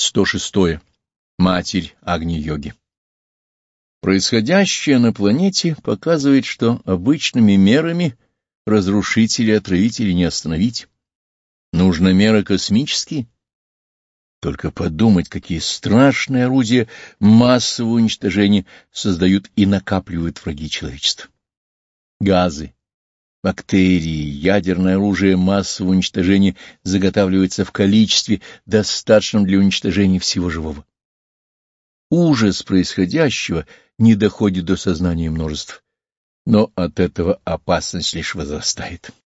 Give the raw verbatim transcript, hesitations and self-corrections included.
сто шестое. Матерь Агни-йоги. Происходящее на планете показывает, что обычными мерами разрушители и отравители не остановить. Нужны меры космические. Только подумать, какие страшные орудия массового уничтожения создают и накапливают враги человечества. Газы, бактерии, ядерное оружие массового уничтожения заготавливается в количестве, достаточном для уничтожения всего живого. Ужас происходящего не доходит до сознания множеств, но от этого опасность лишь возрастает.